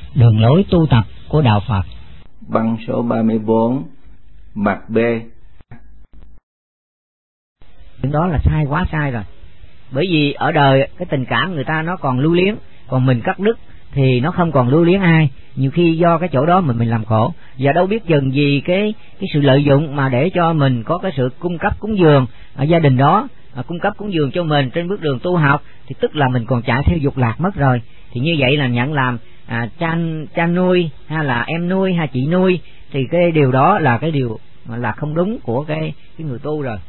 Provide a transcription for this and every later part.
Đường lối tu tập của Đạo Phật. Băng số 34, mặt B. Đó là sai, quá sai rồi. Bởi vì ở đời cái tình cảm người ta nó còn lưu luyến, còn mình cắt đứt thì nó không còn lưu luyến ai. Nhiều khi do cái chỗ đó mình làm khổ, và đâu biết chừng gì cái sự lợi dụng mà để cho mình có cái sự cung cấp cúng dường ở gia đình đó, cung cấp cúng dường cho mình trên bước đường tu học, thì tức là mình còn chạy theo dục lạc mất rồi. Thì như vậy là nhận làm cha nuôi hay là em nuôi hay chị nuôi, thì cái điều đó là cái điều là không đúng của cái người tu rồi.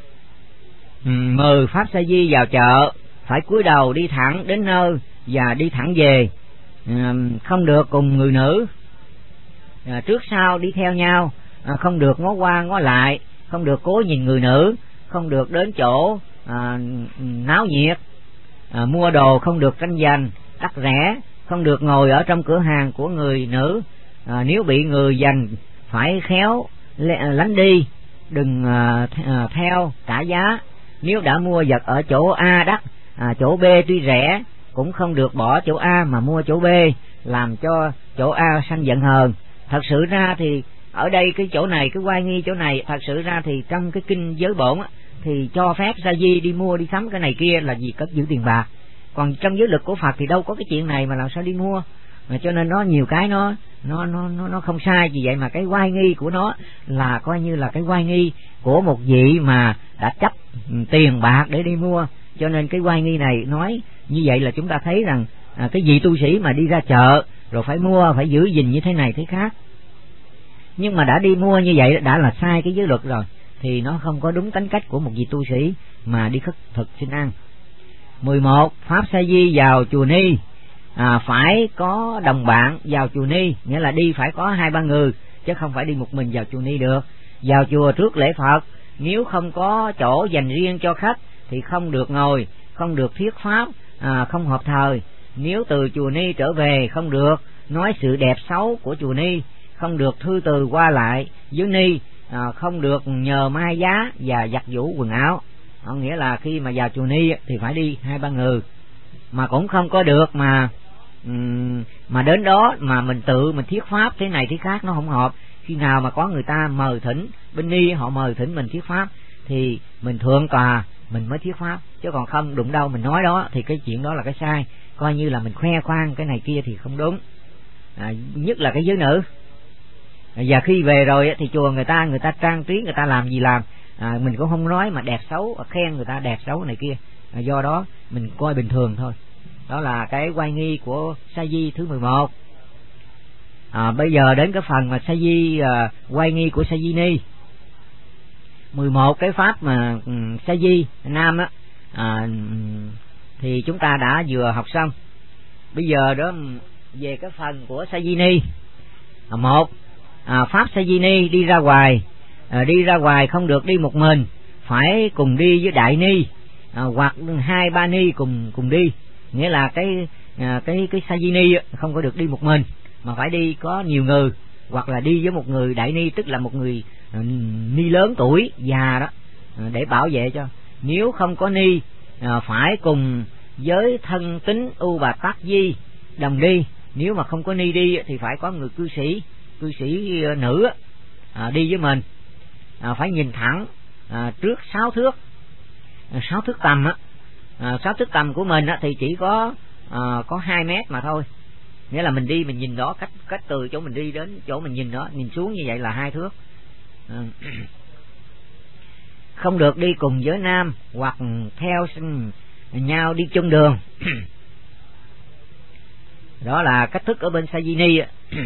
Mời pháp sa di vào chợ phải cúi đầu đi thẳng đến nơi và đi thẳng về, không được cùng người nữ trước sau đi theo nhau, không được ngó qua ngó lại, không được cố nhìn người nữ, không được đến chỗ náo nhiệt, mua đồ không được tranh giành đắt rẻ, không được ngồi ở trong cửa hàng của người nữ, nếu bị người giành phải khéo lánh đi, đừng theo trả giá. Nếu đã mua vật ở chỗ A đắt, chỗ B tuy rẻ, cũng không được bỏ chỗ A mà mua chỗ B, làm cho chỗ A sanh giận hờn. Thật sự ra thì ở đây cái chỗ này, cái oai nghi chỗ này, thật sự ra thì trong cái kinh giới bổn thì cho phép sa di đi mua đi sắm cái này kia là vì cất giữ tiền bạc. Còn trong giới luật của Phật thì đâu có cái chuyện này mà làm sao đi mua. Cho nên nó nhiều cái nó không sai. Vì vậy mà cái oai nghi của nó là coi như là cái oai nghi của một vị mà đã chấp tiền bạc để đi mua. Cho nên cái oai nghi này nói như vậy là chúng ta thấy rằng cái vị tu sĩ mà đi ra chợ rồi phải mua, phải giữ gìn như thế này thế khác, nhưng mà đã đi mua như vậy đã là sai cái giới luật rồi, thì nó không có đúng tính cách của một vị tu sĩ mà đi khất thực xin ăn. 11. Pháp sa di vào chùa Ni phải có đồng bạn vào chùa Ni, nghĩa là đi phải có 2-3 người, chứ không phải đi một mình vào chùa Ni được. Vào chùa trước lễ Phật, nếu không có chỗ dành riêng cho khách thì không được ngồi, không được thuyết pháp, không hợp thời. Nếu từ chùa Ni trở về không được nói sự đẹp xấu của chùa Ni, không được thư từ qua lại với Ni, không được nhờ mai giá và giặt giũ quần áo. Nghĩa là khi mà vào chùa Ni thì phải đi 2-3 người, mà cũng không có được mà đến đó mà mình tự mình thuyết pháp thế này thế khác, nó không hợp. Khi nào mà có người ta mời thỉnh, bên Ni họ mời thỉnh mình thuyết pháp thì mình thượng tòa mình mới thuyết pháp, chứ còn không đụng đâu mình nói đó thì cái chuyện đó là cái sai, coi như là mình khoe khoang cái này kia thì không đúng. Nhất là cái giới nữ. Và khi về rồi thì chùa người ta trang trí, người ta làm gì làm, mình cũng không nói mà đẹp xấu, khen người ta đẹp xấu này kia, do đó mình coi bình thường thôi. Đó là cái oai nghi của sa di thứ 11. Bây giờ đến cái phần mà sa di oai nghi của sa di ni. 11 cái pháp mà sa di nam thì chúng ta đã vừa học xong. Bây giờ đó về cái phần của sa di ni. 1. Pháp sa di ni đi ra ngoài, đi ra ngoài không được đi một mình, phải cùng đi với đại ni, hoặc 2-3 ni cùng đi. Nghĩa là cái sa di ni không có được đi một mình, mà phải đi có nhiều người, hoặc là đi với một người đại ni, tức là một người ni lớn tuổi già đó, để bảo vệ cho. Nếu không có ni, phải cùng với thân tín U Bà Tát Di đồng đi. Nếu mà không có ni đi thì phải có người cư sĩ nữ đi với mình, phải nhìn thẳng trước 6 thước 6 thước tầm 6 thước tầm của mình thì chỉ có 2 mét mà thôi. Nghĩa là mình đi mình nhìn đó, cách từ chỗ mình đi đến chỗ mình nhìn đó, nhìn xuống như vậy là 2 thước. Không được đi cùng với nam hoặc theo nhau đi chung đường. Đó là cách thức ở bên sa di ni.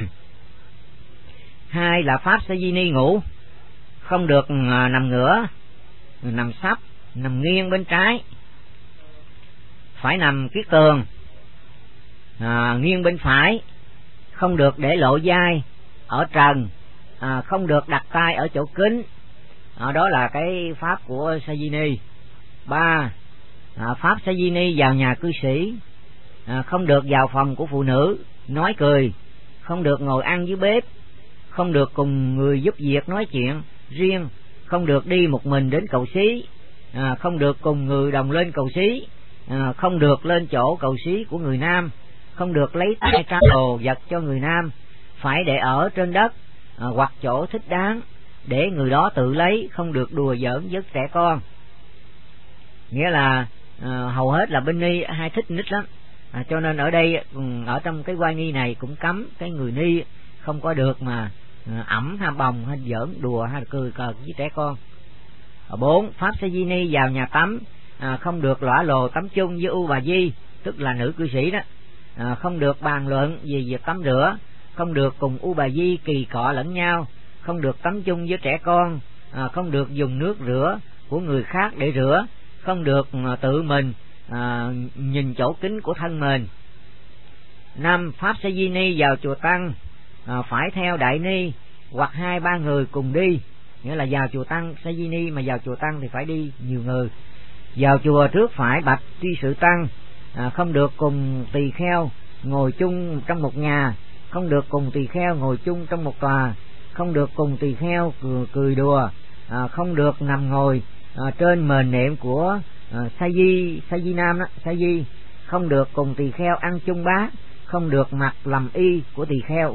2 là pháp sa di ni ngủ, không được nằm ngửa, nằm sấp, nằm nghiêng bên trái, phải nằm kiết tường, nghiêng bên phải, không được để lộ vai ở trần, không được đặt tay ở chỗ kính. Đó là cái pháp của sa di ni. 3. Pháp sa di ni vào nhà cư sĩ, không được vào phòng của phụ nữ nói cười, không được ngồi ăn dưới bếp, không được cùng người giúp việc nói chuyện riêng, không được đi một mình đến cầu xí, không được cùng người đồng lên cầu xí, không được lên chỗ cầu xí của người nam, không được lấy tay trao đồ vật cho người nam, phải để ở trên đất hoặc chỗ thích đáng để người đó tự lấy, không được đùa giỡn với trẻ con. Nghĩa là hầu hết là bên Ni hay thích nít lắm, cho nên ở đây ở trong cái oai nghi này cũng cấm cái người Ni không có được mà ẩm hay bồng hay giỡn đùa hay cười cợt với trẻ con. 4. Pháp Sa Di Ni vào nhà tắm không được lõa lồ tắm chung với U Bà Di, tức là nữ cư sĩ đó, không được bàn luận về việc tắm rửa, không được cùng U Bà Di kỳ cọ lẫn nhau, không được tắm chung với trẻ con, không được dùng nước rửa của người khác để rửa, không được tự mình nhìn chỗ kính của thân mình. 5. Pháp Sa Di Ni vào chùa Tăng phải theo Đại Ni hoặc 2-3 người cùng đi, nghĩa là vào chùa Tăng Sa Di Ni mà vào chùa Tăng thì phải đi nhiều người. Vào chùa trước phải bạch tri sự Tăng, không được cùng tỳ kheo ngồi chung trong một nhà, không được cùng tỳ kheo ngồi chung trong một tòa, không được cùng tỳ kheo cười đùa, không được nằm ngồi trên mền nệm của Sa Di Nam đó, Sa Di, không được cùng tỳ kheo ăn chung bát, không được mặc làm y của tỳ kheo.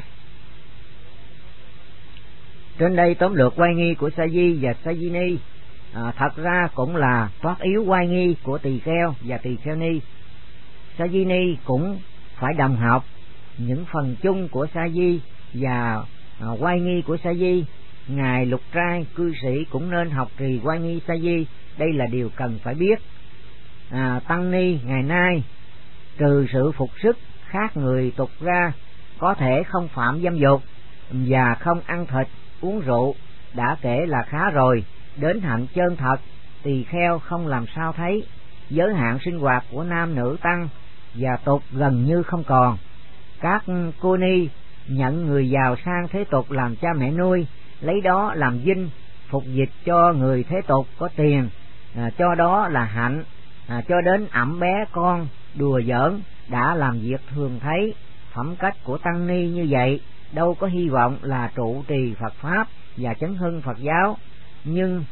Trên đây tóm lược oai nghi của Sa Di và Sa Di Ni, thật ra cũng là thoát yếu oai nghi của tỳ kheo và tỳ kheo ni. Sa Di Ni cũng phải đồng học những phần chung của Sa Di và oai nghi của Sa Di. Ngài lục trai cư sĩ cũng nên học trì oai nghi Sa Di, đây là điều cần phải biết. Tăng ni ngày nay trừ sự phục sức khác người tục ra, có thể không phạm dâm dục và không ăn thịt uống rượu đã kể là khá rồi. Đến hạnh chân thật, tỳ kheo không làm sao thấy. Giới hạn sinh hoạt của nam nữ tăng và tục gần như không còn. Các cô ni nhận người giàu sang thế tục làm cha mẹ nuôi, lấy đó làm dinh phục dịch cho người thế tục có tiền, cho đó là hạnh, cho đến ẵm bé con đùa giỡn đã làm việc thường thấy. Phẩm cách của tăng ni như vậy đâu có hy vọng là trụ trì Phật pháp và chấn hưng Phật giáo. Nhưng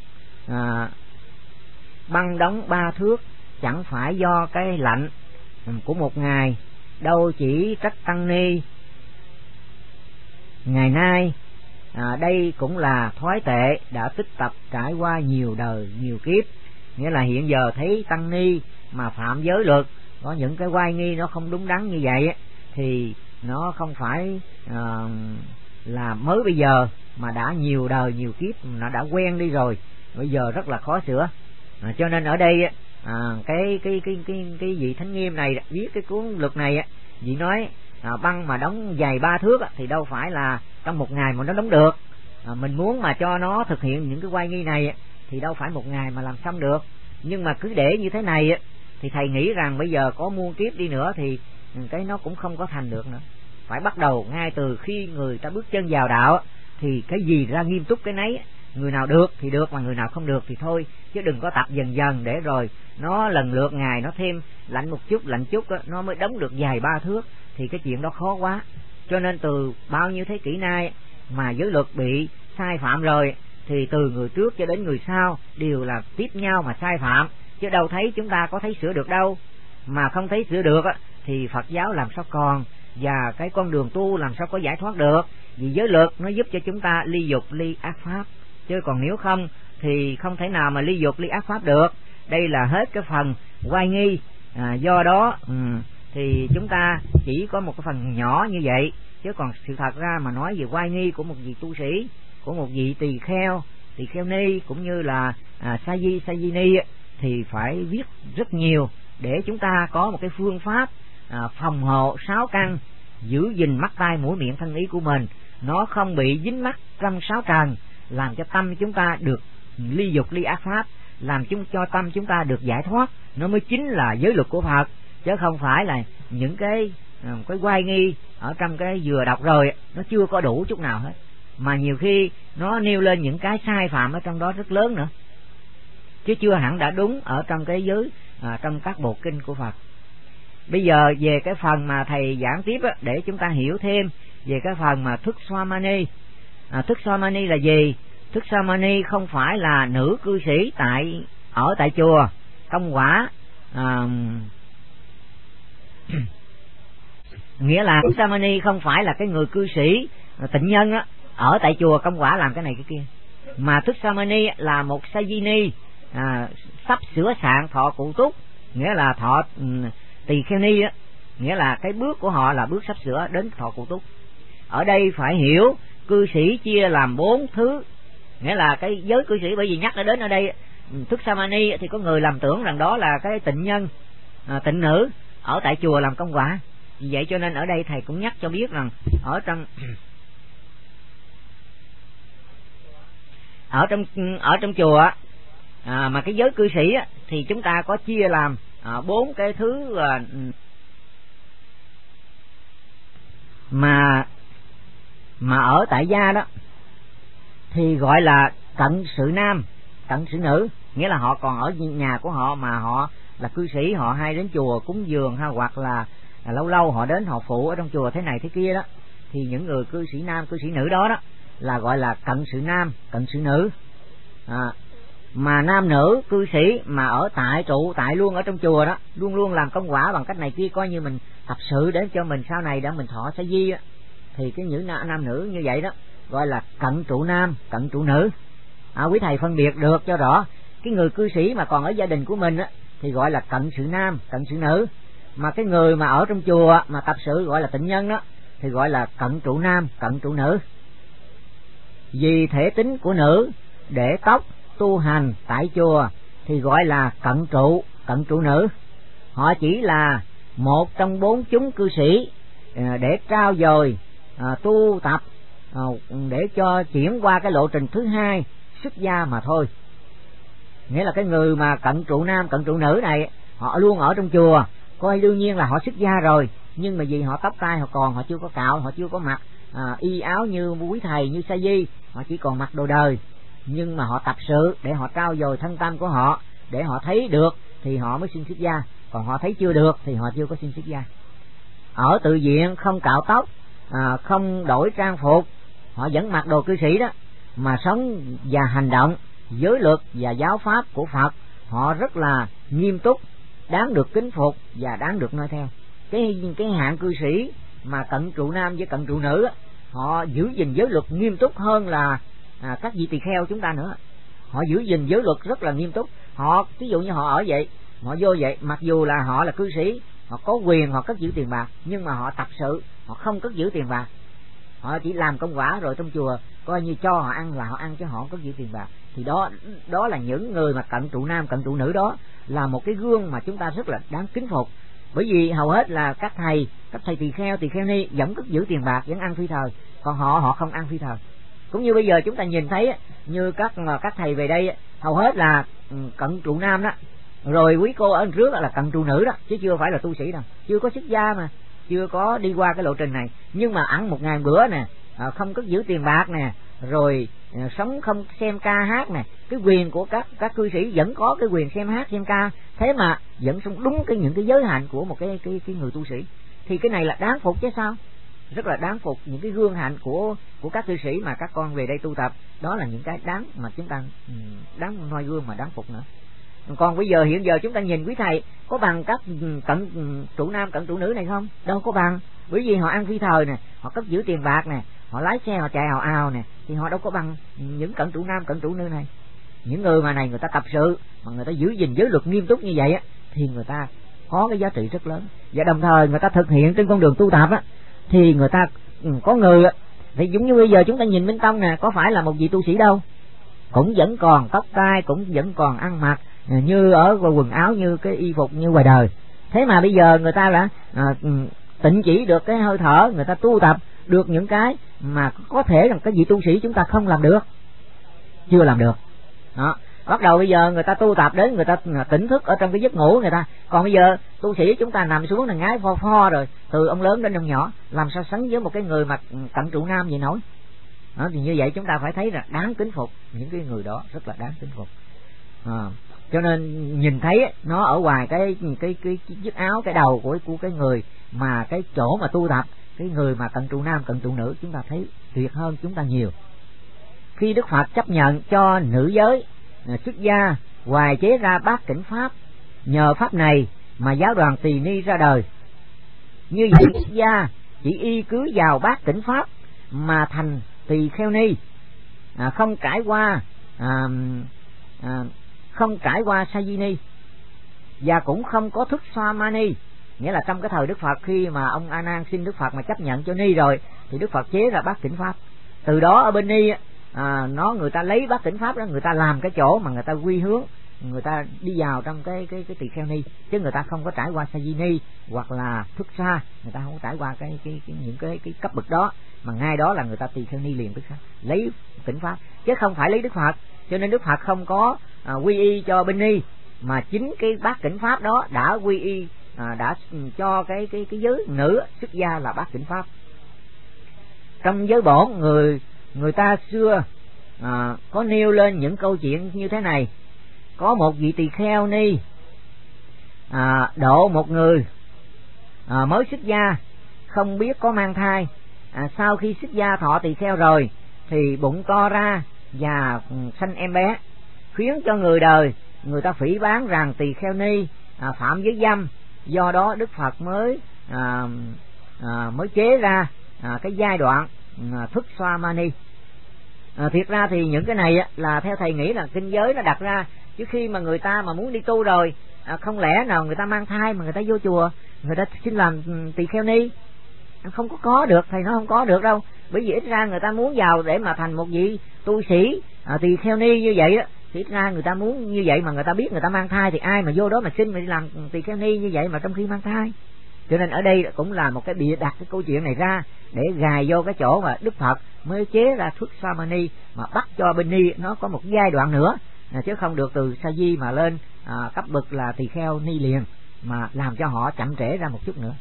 băng đóng 3 thước chẳng phải do cái lạnh của một ngày, đâu chỉ trách tăng ni ngày nay. Đây cũng là thói tệ đã tích tập trải qua nhiều đời nhiều kiếp. Nghĩa là hiện giờ thấy tăng ni mà phạm giới luật, có những cái oai nghi nó không đúng đắn như vậy thì nó không phải là mới bây giờ, mà đã nhiều đời nhiều kiếp nó đã quen đi rồi, bây giờ rất là khó sửa. Cho nên ở đây cái vị Thánh Nghiêm này viết cái cuốn luật này, vị nói băng mà đóng dày 3 thước thì đâu phải là trong một ngày mà nó đóng được. Mình muốn mà cho nó thực hiện những cái oai nghi này thì đâu phải một ngày mà làm xong được. Nhưng mà cứ để như thế này thì thầy nghĩ rằng bây giờ có muôn kiếp đi nữa thì cái nó cũng không có thành được nữa. Phải bắt đầu ngay từ khi người ta bước chân vào đạo thì cái gì ra nghiêm túc cái nấy. Người nào được thì được, mà người nào không được thì thôi, chứ đừng có tập dần dần để rồi nó lần lượt ngày nó thêm lạnh một chút nó mới đóng được dài 3 thước thì cái chuyện đó khó quá. Cho nên từ bao nhiêu thế kỷ nay mà giới luật bị sai phạm rồi thì từ người trước cho đến người sau đều là tiếp nhau mà sai phạm, chứ đâu thấy chúng ta có thấy sửa được đâu. Mà không thấy sửa được thì Phật giáo làm sao còn, và cái con đường tu làm sao có giải thoát được. Vì giới luật nó giúp cho chúng ta ly dục ly ác pháp, chứ còn nếu không thì không thể nào mà ly dục ly ác pháp được. Đây là hết cái phần oai nghi. Do đó thì chúng ta chỉ có một cái phần nhỏ như vậy, chứ còn sự thật ra mà nói về oai nghi của một vị tu sĩ, của một vị tỳ kheo ni cũng như là sa di ni thì phải viết rất nhiều để chúng ta có một cái phương pháp phòng hộ 6 căn, giữ gìn mắt tai mũi miệng thân ý của mình, nó không bị dính mắc trong 6 trần, làm cho tâm chúng ta được ly dục ly ác pháp, làm cho tâm chúng ta được giải thoát. Nó mới chính là giới luật của Phật, chứ không phải là những cái oai nghi ở trong cái vừa đọc rồi nó chưa có đủ chút nào hết, mà nhiều khi nó nêu lên những cái sai phạm ở trong đó rất lớn nữa, chứ chưa hẳn đã đúng ở trong cái giới trong các bộ kinh của Phật. Bây giờ về cái phần mà thầy giảng tiếp để chúng ta hiểu thêm về cái phần mà thức Swamani. Thức Swamani là gì? Thức Swamani không phải là nữ cư sĩ ở tại chùa công quả Nghĩa là Sa-ma-ni không phải là cái người cư sĩ tịnh nhân á, ở tại chùa công quả làm cái này cái kia, mà Thức Sa-ma-ni là một Sa-di-ni sắp sửa sạn thọ cụ túc, nghĩa là thọ tỳ kheo ni á, nghĩa là cái bước của họ là bước sắp sửa đến thọ cụ túc. Ở đây phải hiểu cư sĩ chia làm 4 thứ, nghĩa là cái giới cư sĩ, bởi vì nhắc đến ở đây Thức Sa-ma-ni thì có người lầm tưởng rằng đó là cái tịnh nhân, tịnh nữ ở tại chùa làm công quả. Vì vậy cho nên ở đây thầy cũng nhắc cho biết rằng ở trong chùa mà cái giới cư sĩ thì chúng ta có chia làm 4 cái thứ mà ở tại gia đó thì gọi là cận sự nam, cận sự nữ, nghĩa là họ còn ở nhà của họ mà họ là cư sĩ, họ hay đến chùa cúng dường ha, hoặc là lâu lâu họ đến họ phụ ở trong chùa thế này thế kia đó, thì những người cư sĩ nam cư sĩ nữ đó là gọi là cận sự nam cận sự nữ. Mà nam nữ cư sĩ mà ở tại trụ tại luôn ở trong chùa đó, luôn luôn làm công quả bằng cách này kia, coi như mình tập sự để cho mình sau này để mình thọ sa di á, thì cái những nam nữ như vậy đó gọi là cận trụ nam cận trụ nữ. Quý thầy phân biệt được cho rõ, cái người cư sĩ mà còn ở gia đình của mình á thì gọi là cận sự nam cận sự nữ, mà cái người mà ở trong chùa mà tập sự gọi là tịnh nhân đó thì gọi là cận trụ nam cận trụ nữ. Vì thể tính của nữ để tóc tu hành tại chùa thì gọi là cận trụ nữ. Họ chỉ là một trong 4 chúng cư sĩ để trao dồi tu tập để cho chuyển qua cái lộ trình thứ hai xuất gia mà thôi. Nghĩa là cái người mà cận trụ nam cận trụ nữ này họ luôn ở trong chùa, coi đương nhiên là họ xuất gia rồi, nhưng mà vì họ tóc tai họ chưa có cạo, họ chưa có mặc y áo như quý thầy như sa di, họ chỉ còn mặc đồ đời, nhưng mà họ tập sự để họ trao dồi thân tâm của họ, để họ thấy được thì họ mới xin xuất gia, còn họ thấy chưa được thì họ chưa có xin xuất gia. Ở tự viện không cạo tóc, không đổi trang phục, họ vẫn mặc đồ cư sĩ đó, mà sống và hành động giới luật và giáo pháp của Phật họ rất là nghiêm túc, đáng được kính phục và đáng được noi theo. Cái hạng cư sĩ mà cận trụ nam với cận trụ nữ họ giữ gìn giới luật nghiêm túc hơn là các vị tỳ kheo chúng ta nữa. Họ giữ gìn giới luật rất là nghiêm túc. Họ ví dụ như họ ở vậy, họ vô vậy, mặc dù là họ là cư sĩ, họ có quyền họ cất giữ tiền bạc, nhưng mà họ tập sự họ không cất giữ tiền bạc, họ chỉ làm công quả rồi trong chùa coi như cho họ ăn là họ ăn, chứ họ không cất giữ tiền bạc. Thì đó là những người mà cận trụ nam cận trụ nữ, đó là một cái gương mà chúng ta rất là đáng kính phục. Bởi vì hầu hết là các thầy tỳ kheo ni vẫn cất giữ tiền bạc, vẫn ăn phi thời, còn họ không ăn phi thời. Cũng như bây giờ chúng ta nhìn thấy như các thầy về đây hầu hết là cận trụ nam đó, rồi quý cô ở trước là cận trụ nữ đó, chứ chưa phải là tu sĩ đâu, chưa có xuất gia mà chưa có đi qua cái lộ trình này, nhưng mà ăn 1 ngày bữa nè, không cất giữ tiền bạc nè, rồi sống không xem ca hát nè. Cái quyền của các cư sĩ vẫn có cái quyền xem hát xem ca, thế mà vẫn sống đúng những cái giới hạn của một cái người tu sĩ, thì cái này là đáng phục chứ sao, rất là đáng phục. Những cái gương hạnh của các cư sĩ mà các con về đây tu tập, đó là những cái đáng mà chúng ta đáng noi gương mà đáng phục nữa. Còn bây giờ hiện giờ chúng ta nhìn quý thầy có bằng các cận trụ nam cận trụ nữ này không? Đâu có bằng, bởi vì họ ăn phi thời nè, họ cất giữ tiền bạc nè, họ lái xe họ chạy ào ào nè, thì họ đâu có bằng những cận trụ nam cận trụ nữ này. Những người mà này người ta tập sự mà người ta giữ gìn giới luật nghiêm túc như vậy thì người ta có cái giá trị rất lớn, và đồng thời người ta thực hiện trên con đường tu tập thì người ta có người thì giống như bây giờ chúng ta nhìn Minh Tông nè, có phải là một vị tu sĩ đâu, cũng vẫn còn tóc tai, cũng vẫn còn ăn mặc như ở quần áo như cái y phục như ngoài đời. Thế mà bây giờ người ta đã tịnh chỉ được cái hơi thở, người ta tu tập được những cái mà có thể rằng cái vị tu sĩ chúng ta không làm được, chưa làm được đó. Bắt đầu bây giờ người ta tu tập đến người ta tỉnh thức ở trong cái giấc ngủ người ta, còn bây giờ tu sĩ chúng ta nằm xuống là ngái pho rồi, từ ông lớn đến ông nhỏ, làm sao sánh với một cái người mà cận trụ nam vậy nổi đó. Thì như vậy chúng ta phải thấy là đáng kính phục, những cái người đó rất là đáng kính phục. Cho nên nhìn thấy nó ở ngoài cái chiếc áo, cái đầu của cái người mà cái chỗ mà tu tập, cái người mà cận trụ nam cận trụ nữ, chúng ta thấy tuyệt hơn chúng ta nhiều. Khi Đức Phật chấp nhận cho nữ giới xuất gia hoài chế ra bát cảnh pháp, nhờ pháp này mà giáo đoàn Tỳ Ni ra đời. Như vậy xuất gia chỉ y cứ vào bát tỉnh pháp mà thành tỳ kheo ni, không trải qua sa di ni, và cũng không có thức xoa ma ni. Nghĩa là trong cái thời Đức Phật, khi mà ông A Nan xin Đức Phật mà chấp nhận cho ni rồi, thì Đức Phật chế ra bát tỉnh pháp. Từ đó ở bên ni người ta lấy bát tỉnh pháp đó, người ta làm cái chỗ mà người ta quy hướng, người ta đi vào trong cái tỳ kheo ni, chứ người ta không có trải qua sa di ni hoặc là thức xa, người ta không có trải qua những cái cấp bậc đó, mà ngay đó là người ta tỳ kheo ni liền tức khắc lấy tỉnh pháp, chứ không phải lấy Đức Phật. Cho nên Đức Phật không có quy y cho bên ni, mà chính cái bát tỉnh pháp đó đã quy y, đã cho cái giới nữ xuất gia là bát tỉnh pháp. Trong giới bổn, người ta xưa có nêu lên những câu chuyện như thế này. Có một vị tỳ kheo ni độ một người mới xuất gia, không biết có mang thai. Sau khi xuất gia thọ tỳ kheo rồi thì bụng to ra và sanh em bé, khiến cho người đời người ta phỉ báng rằng tỳ kheo ni phạm giới dâm. Do đó Đức Phật mới chế ra cái giai đoạn thức xoa mani. Thiệt ra thì những cái này là theo thầy nghĩ là kinh giới nó đặt ra, chứ khi mà người ta mà muốn đi tu rồi, không lẽ nào người ta mang thai mà người ta vô chùa người ta xin làm tỳ kheo ni? Không có được, thầy nói không có được đâu. Bởi vì ít ra người ta muốn vào để mà thành một vị tu sĩ tỳ kheo ni như vậy đó, thì ít ra người ta muốn như vậy, mà người ta biết người ta mang thai thì ai mà vô đó mà xin mà đi làm tỳ kheo ni như vậy mà trong khi mang thai. Cho nên ở đây cũng là một cái bịa đặt cái câu chuyện này ra để gài vô cái chỗ mà Đức Phật mới chế ra thức xoa mani, mà bắt cho bên ni nó có một giai đoạn nữa, chứ không được từ sa di mà lên cấp bậc là tỳ kheo ni liền, mà làm cho họ chậm trễ ra một chút nữa,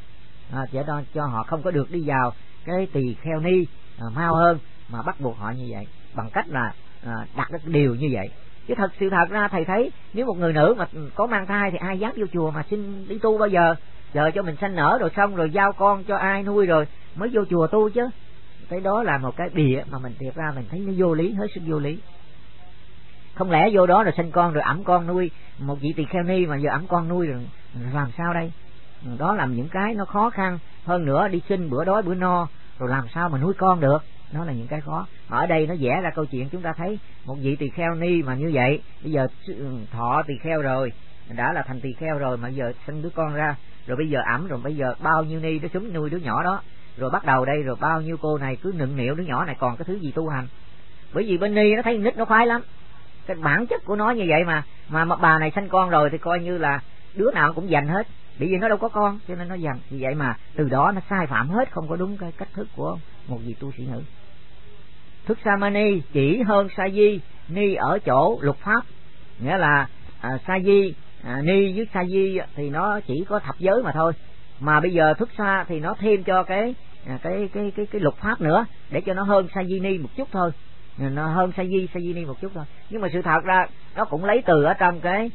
cho họ không có được đi vào cái tỳ kheo ni mau hơn, mà bắt buộc họ như vậy bằng cách là đặt cái điều như vậy. Chứ sự thật ra thầy thấy nếu một người nữ mà có mang thai thì ai dám vô chùa mà xin đi tu bao giờ? Chờ cho mình sanh nở rồi xong rồi giao con cho ai nuôi rồi mới vô chùa tu chứ. Cái đó là một cái bịa mà mình thiệt ra mình thấy nó vô lý, hết sức vô lý. Không lẽ vô đó rồi sinh con rồi ẵm con nuôi, một vị tỳ kheo ni mà giờ ẵm con nuôi rồi làm sao đây? Đó làm những cái nó khó khăn. Hơn nữa đi sinh bữa đói bữa no rồi làm sao mà nuôi con được, đó là những cái khó. Mà ở đây nó vẽ ra câu chuyện chúng ta thấy một vị tỳ kheo ni mà như vậy, bây giờ thọ tỳ kheo rồi, đã là thành tỳ kheo rồi, mà giờ sinh đứa con ra rồi bây giờ ẵm, rồi bây giờ bao nhiêu ni nó súng nuôi đứa nhỏ đó, rồi bắt đầu đây rồi bao nhiêu cô này cứ nựng nịu đứa nhỏ này còn cái thứ gì tu hành. Bởi vì bên ni nó thấy nít nó khoái lắm, cái bản chất của nó như vậy mà bà này sanh con rồi thì coi như là đứa nào cũng giành hết, bởi vì nó đâu có con cho nên nó giành. Vì vậy mà từ đó nó sai phạm hết, không có đúng cái cách thức của một vị tu sĩ nữ. Thức sa mani chỉ hơn sa di ni ở chỗ lục pháp, nghĩa là sa di ni với sa di thì nó chỉ có thập giới mà thôi, mà bây giờ thức sa thì nó thêm cho cái lục pháp nữa để cho nó hơn sa di ni một chút thôi, nó hơn sa di ni một chút thôi. Nhưng mà sự thật ra nó cũng lấy từ ở trong cái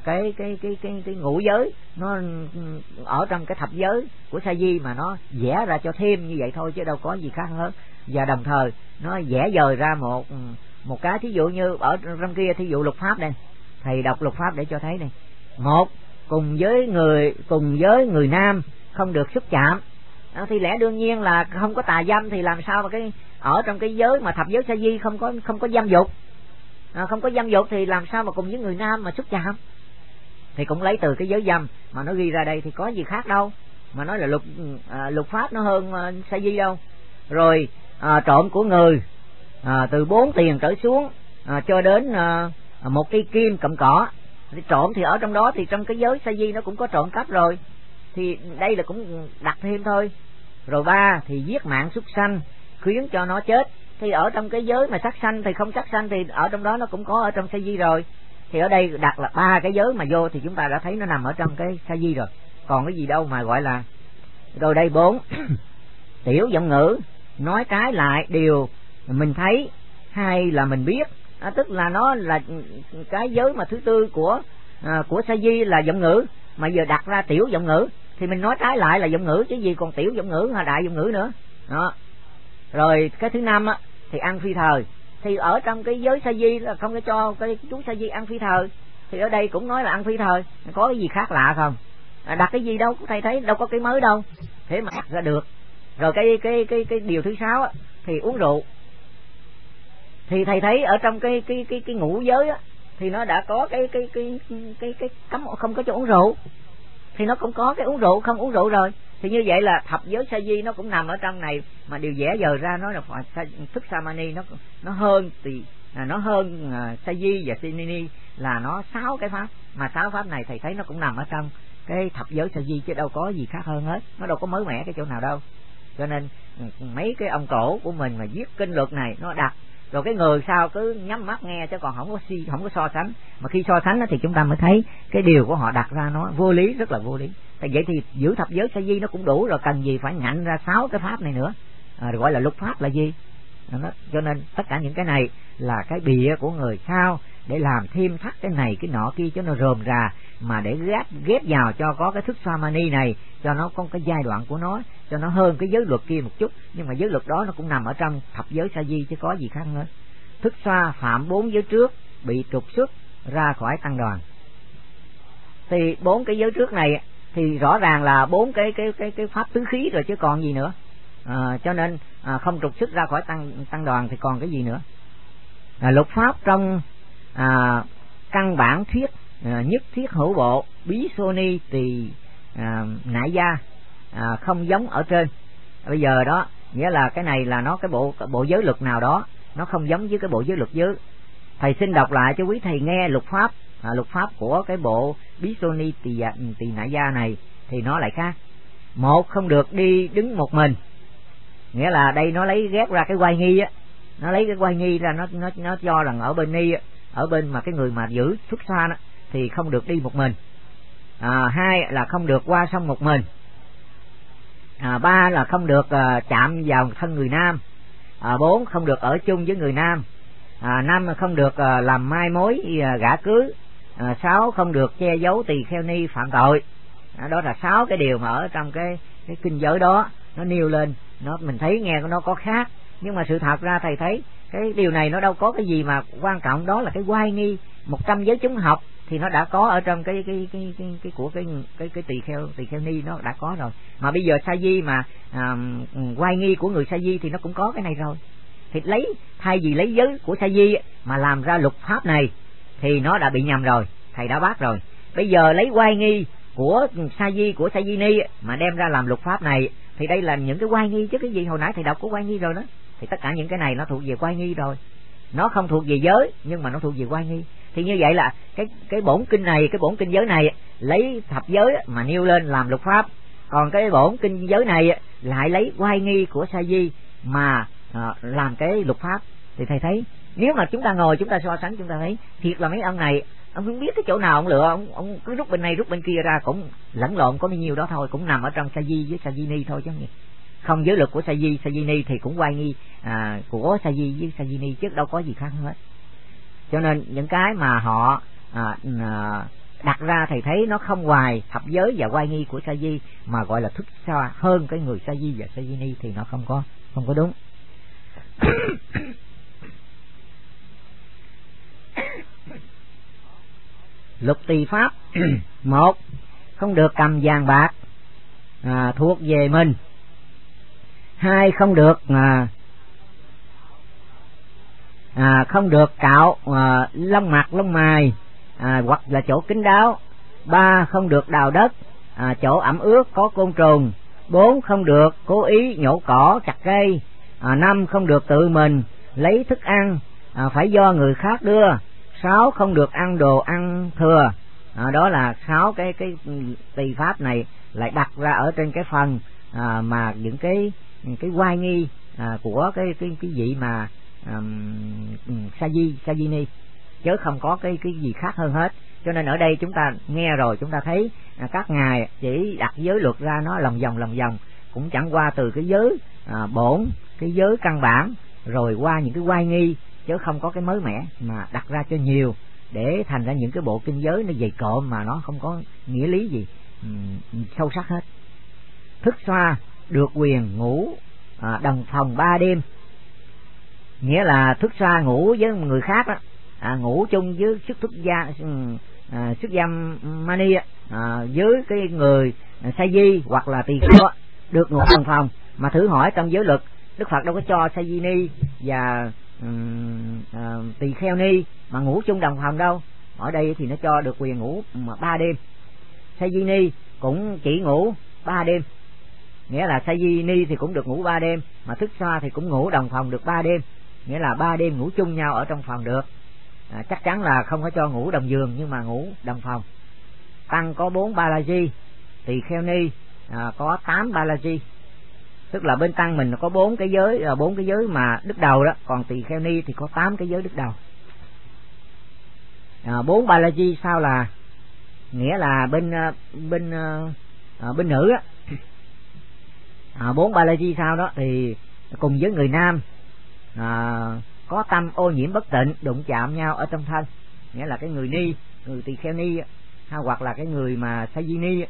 ngũ giới, nó ở trong cái thập giới của sa di mà nó vẽ ra cho thêm như vậy thôi chứ đâu có gì khác hơn. Và đồng thời nó vẽ dời ra một cái, thí dụ như ở trong kia, thí dụ lục pháp đây, thầy đọc lục pháp để cho thấy này. Một, cùng với người nam không được xúc chạm, thì lẽ đương nhiên là không có tà dâm, thì làm sao mà ở trong cái giới mà thập giới sa di không có dâm dục, không có dâm dục thì làm sao mà cùng với người nam mà xúc chạm? Thì cũng lấy từ cái giới dâm mà nó ghi ra đây thì có gì khác đâu, mà nói là lục pháp nó hơn sa di đâu. Rồi trộm của người từ 4 tiền trở xuống cho đến một cây kim cặm cỏ thì trộm, thì ở trong đó thì trong cái giới sa di nó cũng có trộm cắp rồi, thì đây là cũng đặt thêm thôi. Rồi 3 thì giết mạng súc sanh khiến cho nó chết, thì ở trong cái giới mà sát sanh thì không sát sanh thì ở trong đó nó cũng có ở trong sa di rồi. Thì ở đây đặt là 3 cái giới mà vô thì chúng ta đã thấy nó nằm ở trong cái sa di rồi, còn cái gì đâu mà gọi là. Rồi đây 4 tiểu giọng ngữ nói trái lại điều mình thấy hay là mình biết, tức là nó là cái giới mà thứ tư của sa di là giọng ngữ, mà giờ đặt ra tiểu giọng ngữ thì mình nói trái lại là giọng ngữ chứ gì còn tiểu giọng ngữ hay đại giọng ngữ nữa đó. Rồi cái thứ 5 thì ăn phi thời, thì ở trong cái giới sa di là không có cho cái chú sa di ăn phi thời, thì ở đây cũng nói là ăn phi thời, có cái gì khác lạ không? Đặt cái gì đâu, thầy thấy đâu có cái mới đâu. thế mà đặt ra được. Rồi cái điều thứ 6 á, thì uống rượu. Thì thầy thấy ở trong cái ngũ giới á, thì nó đã có cái cấm không có cho uống rượu, thì nó cũng có cái uống rượu không uống rượu rồi. Thì như vậy là thập giới sa di nó cũng nằm ở trong này, mà điều vẽ giờ ra nó là thức samani nó hơn thì nó hơn sa di và sinini là nó 6 cái pháp, mà 6 pháp này thầy thấy nó cũng nằm ở trong cái thập giới sa di chứ đâu có gì khác hơn hết, nó đâu có mới mẻ cái chỗ nào đâu. Cho nên mấy cái ông tổ của mình mà viết kinh luật này nó đặt rồi, cái người sao cứ nhắm mắt nghe chứ còn không có so sánh. Mà khi so sánh thì chúng ta mới thấy cái điều của họ đặt ra nó vô lý, rất là vô lý. Vậy thì giữ thập giới sa di nó cũng đủ rồi, cần gì phải nhạnh ra 6 cái pháp này nữa, gọi là lục pháp là gì. Cho nên tất cả những cái này là cái bìa của người sao để làm thêm thắt cái này cái nọ kia cho nó rườm rà, mà để ghép vào cho có cái thức samani này, cho nó có cái giai đoạn của nó, cho nó hơn cái giới luật kia một chút. Nhưng mà giới luật đó nó cũng nằm ở trong thập giới sa di chứ có gì khác nữa. Thức xoa phạm 4 giới trước bị trục xuất ra khỏi tăng đoàn. Thì 4 cái giới trước này thì rõ ràng là 4 cái pháp tứ khí rồi chứ còn gì nữa. Cho nên không trục xuất ra khỏi tăng đoàn thì còn cái gì nữa. Lục pháp trong căn bản thuyết, nhất thiết hữu bộ, bí sô ni tỳ nại gia không giống ở trên. Bây giờ đó nghĩa là cái này là nó cái bộ giới luật nào đó nó không giống với cái bộ giới luật giới. Thầy xin đọc lại cho quý thầy nghe lục pháp của cái bộ bí sô ni tỳ nại gia này thì nó lại khác. Một, không được đi đứng một mình, nghĩa là đây nó lấy ghép ra cái oai nghi á, nó lấy cái oai nghi ra, nó cho rằng ở bên ni, ở bên mà cái người mà giữ xuất xa đó thì không được đi một mình. 2 là không được qua sông một mình. 3 là không được chạm vào thân người nam. 4 không được ở chung với người nam. 5 là không được làm mai mối gả cưới. 6 không được che giấu tỳ kheo ni phạm tội. Đó là 6 cái điều mà ở trong cái kinh giới đó nó nêu lên. Mình thấy nghe nó có khác, nhưng mà sự thật ra thầy thấy cái điều này nó đâu có cái gì mà quan trọng. Đó là cái oai nghi 100 giới chúng học thì nó đã có ở trong cái của cái tỳ kheo ni nó đã có rồi. Mà bây giờ sa di mà oai nghi của người sa di thì nó cũng có cái này rồi. Thì thay vì lấy giới của sa di mà làm ra luật pháp này thì nó đã bị nhầm rồi, thầy đã bác rồi. Bây giờ lấy oai nghi của sa di của sa di ni mà đem ra làm luật pháp này thì đây là những cái oai nghi chứ cái gì hồi nãy thầy đọc có oai nghi rồi đó. Thì tất cả những cái này nó thuộc về oai nghi rồi, nó không thuộc về giới nhưng mà nó thuộc về oai nghi. Thì như vậy là cái bổn kinh này, cái bổn kinh giới này lấy thập giới mà nêu lên làm luật pháp, còn cái bổn kinh giới này lại lấy oai nghi của sa di mà làm cái luật pháp. Thì thầy thấy nếu mà chúng ta ngồi chúng ta so sánh, chúng ta thấy thiệt là mấy ông này ông không biết cái chỗ nào ông lựa, ông cứ rút bên này rút bên kia ra cũng lẫn lộn có bao nhiêu đó thôi, cũng nằm ở trong sa di với sa di ni thôi chứ không. Giới luật của sa di ni thì cũng oai nghi của sa di với sa di ni chứ đâu có gì khác hết. Cho nên những cái mà họ đặt ra thầy thấy nó không ngoài thập giới và oai nghi của sa di mà gọi là thức xa hơn cái người sa di và sa di ni thì nó không có đúng. Lục tỳ pháp. 1. Không được cầm vàng bạc thuộc về mình. 2. Không được không được cạo lông mặt lông mày hoặc là chỗ kín đáo. 3. Không được đào đất chỗ ẩm ướt có côn trùng. 4. Không được cố ý nhổ cỏ chặt cây. 5. Không được tự mình lấy thức ăn, phải do người khác đưa. 6. Không được ăn đồ ăn thừa. Đó là 6 cái tỳ pháp này lại đặt ra ở trên cái phần mà những cái oai nghi của cái vị mà sa di ni, chứ không có cái gì khác hơn hết. Cho nên ở đây chúng ta nghe rồi chúng ta thấy các ngài chỉ đặt giới luật ra nó lòng vòng cũng chẳng qua từ cái giới bổn, cái giới căn bản rồi qua những cái oai nghi, chứ không có cái mới mẻ mà đặt ra cho nhiều để thành ra những cái bộ kinh giới nó dày cộm mà nó không có nghĩa lý gì sâu sắc hết. Thức xoa được quyền ngủ đồng phòng 3 đêm, nghĩa là thức xoa ngủ với người khác đó, ngủ chung với xuất gia mani với cái người sa di hoặc là tỳ kheo được ngủ đồng phòng. Mà thử hỏi trong giới luật Đức Phật đâu có cho sa di ni và tỳ kheo ni mà ngủ chung đồng phòng đâu. Ở đây thì nó cho được quyền ngủ 3 đêm. Sa di ni cũng chỉ ngủ 3 đêm, nghĩa là sa di ni thì cũng được ngủ 3 đêm, mà thức xoa thì cũng ngủ đồng phòng được 3 đêm, nghĩa là 3 đêm ngủ chung nhau ở trong phòng được. Chắc chắn là không có cho ngủ đồng giường nhưng mà ngủ đồng phòng. Tăng có 4 balaji, tỳ kheo ni có 8 balaji, tức là bên tăng mình có 4 cái giới mà đức đầu đó, còn tỳ kheo ni thì có 8 cái giới đức đầu. 4 balaji sao là nghĩa là bên nữ á. 4 balaji sao đó thì cùng với người nam có tâm ô nhiễm bất tịnh đụng chạm nhau ở trong thân, nghĩa là cái người ni, người tỳ kheo ni hay hoặc là cái người mà sa di ni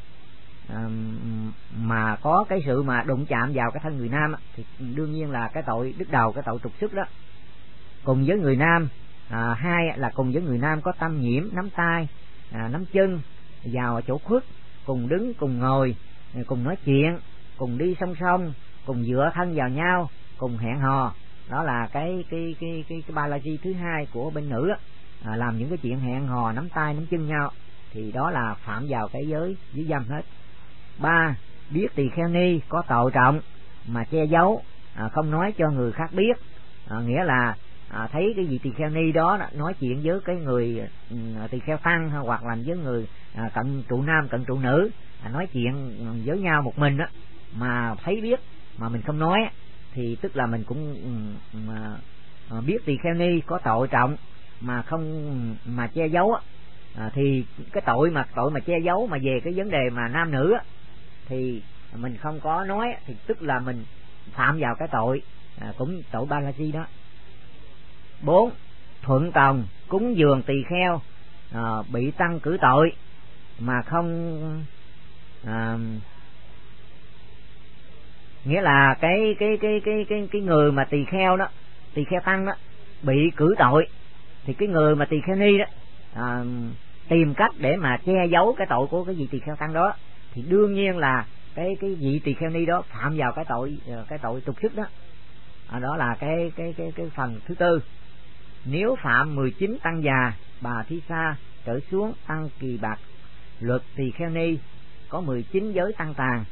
mà có cái sự mà đụng chạm vào cái thân người nam thì đương nhiên là cái tội đứt đầu, cái tội trục xuất đó. Cùng với người nam, hai là cùng với người nam có tâm nhiễm nắm tay, nắm chân vào chỗ khuất, cùng đứng, cùng ngồi, cùng nói chuyện, cùng đi song song, cùng dựa thân vào nhau, cùng hẹn hò. Đó là cái balaji thứ hai của bên nữ, làm những cái chuyện hẹn hò, nắm tay, nắm chân nhau, thì đó là phạm vào cái giới dưới dâm hết. 3. Biết tỳ kheo ni có tội trọng mà che giấu, không nói cho người khác biết, nghĩa là thấy cái gì tỳ kheo ni đó nói chuyện với cái người tỳ kheo tăng hoặc là với người cận trụ nam, cận trụ nữ, nói chuyện với nhau một mình đó, mà thấy biết mà mình không nói, thì tức là mình cũng biết tỳ kheo ni có tội trọng mà không mà che giấu. Thì cái tội mà che giấu mà về cái vấn đề mà nam nữ thì mình không có nói, thì tức là mình phạm vào cái tội cũng tội balaji đó. 4. Thuận tòng cúng dường tỳ kheo bị tăng cử tội mà không nghĩa là cái người mà tỳ kheo đó, tỳ kheo tăng đó bị cử tội, thì cái người mà tỳ kheo ni đó tìm cách để mà che giấu cái tội của cái vị tỳ kheo tăng đó, thì đương nhiên là cái vị tỳ kheo ni đó phạm vào cái tội trục xuất đó. Đó là cái phần thứ tư. Nếu phạm 19 tăng già, bà thí sa trở xuống tăng kỳ bạc, luật tỳ kheo ni có 19 giới tăng tàn,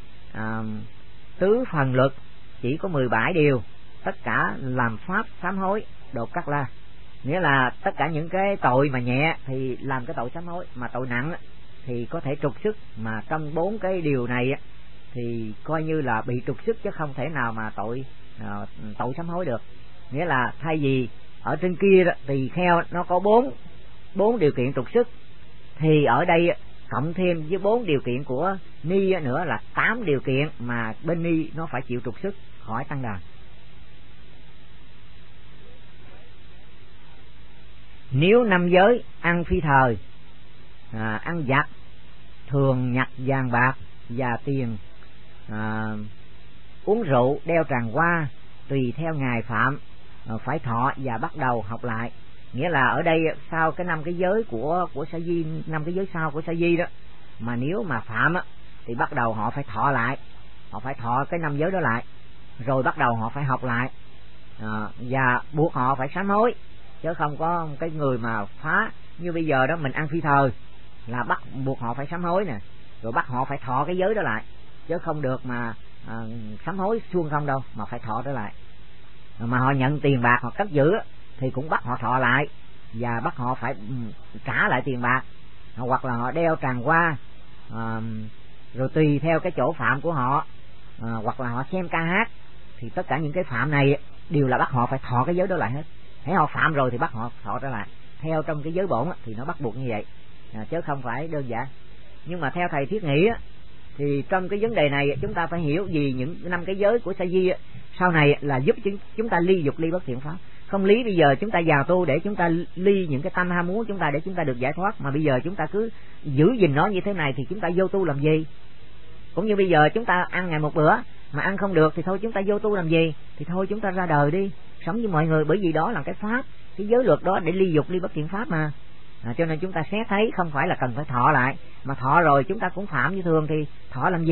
tứ phần luật chỉ có 17 điều, tất cả làm pháp sám hối đột cắt la. Nghĩa là tất cả những cái tội mà nhẹ thì làm cái tội sám hối, mà tội nặng thì có thể trục xuất, mà trong 4 cái điều này thì coi như là bị trục xuất chứ không thể nào mà tội sám hối được. Nghĩa là thay vì ở trên kia đó, tỳ kheo nó có 4 điều kiện trục xuất, thì ở đây cộng thêm với 4 điều kiện của ni nữa là 8 điều kiện mà bên ni nó phải chịu trục xuất khỏi tăng đàn. Nếu 5 giới ăn phi thời, ăn giặt, thường nhặt vàng bạc và tiền, uống rượu, đeo tràng hoa, tùy theo ngài phạm, phải thọ và bắt đầu học lại. Nghĩa là ở đây sau cái 5 cái giới của sa di, 5 cái giới sau của sa di đó, mà nếu mà phạm thì bắt đầu họ phải thọ lại, họ phải thọ cái 5 giới đó lại, rồi bắt đầu họ phải học lại, và buộc họ phải sám hối, chứ không có cái người mà phá như bây giờ đó mình ăn phi thời là buộc họ phải sám hối nè, rồi bắt họ phải thọ cái giới đó lại, chứ không được mà sám hối suông không đâu, mà phải thọ trở lại. Mà họ nhận tiền bạc hoặc cất giữ thì cũng bắt họ thọ lại, và bắt họ phải trả lại tiền bạc, hoặc là họ đeo tràng hoa, rồi tùy theo cái chỗ phạm của họ, hoặc là họ xem ca hát, thì tất cả những cái phạm này đều là bắt họ phải thọ cái giới đó lại hết. Thấy họ phạm rồi thì bắt họ thọ trở lại, theo trong cái giới bổn thì nó bắt buộc như vậy, chứ không phải đơn giản. Nhưng mà theo thầy Thiết Nghĩ thì trong cái vấn đề này chúng ta phải hiểu vì những 5 cái giới của sa di sau này là giúp chúng ta ly dục ly bất thiện pháp. Không lý bây giờ chúng ta vào tu để chúng ta ly những cái tâm ham muốn chúng ta để chúng ta được giải thoát, mà bây giờ chúng ta cứ giữ gìn nó như thế này thì chúng ta vô tu làm gì? Cũng như bây giờ chúng ta ăn ngày một bữa mà ăn không được thì thôi chúng ta vô tu làm gì? Thì thôi chúng ta ra đời đi, sống với mọi người, bởi vì đó là cái pháp, cái giới luật đó để ly dục ly bất thiện pháp mà. Cho nên chúng ta xét thấy không phải là cần phải thọ lại, mà thọ rồi chúng ta cũng phạm như thường thì thọ làm gì?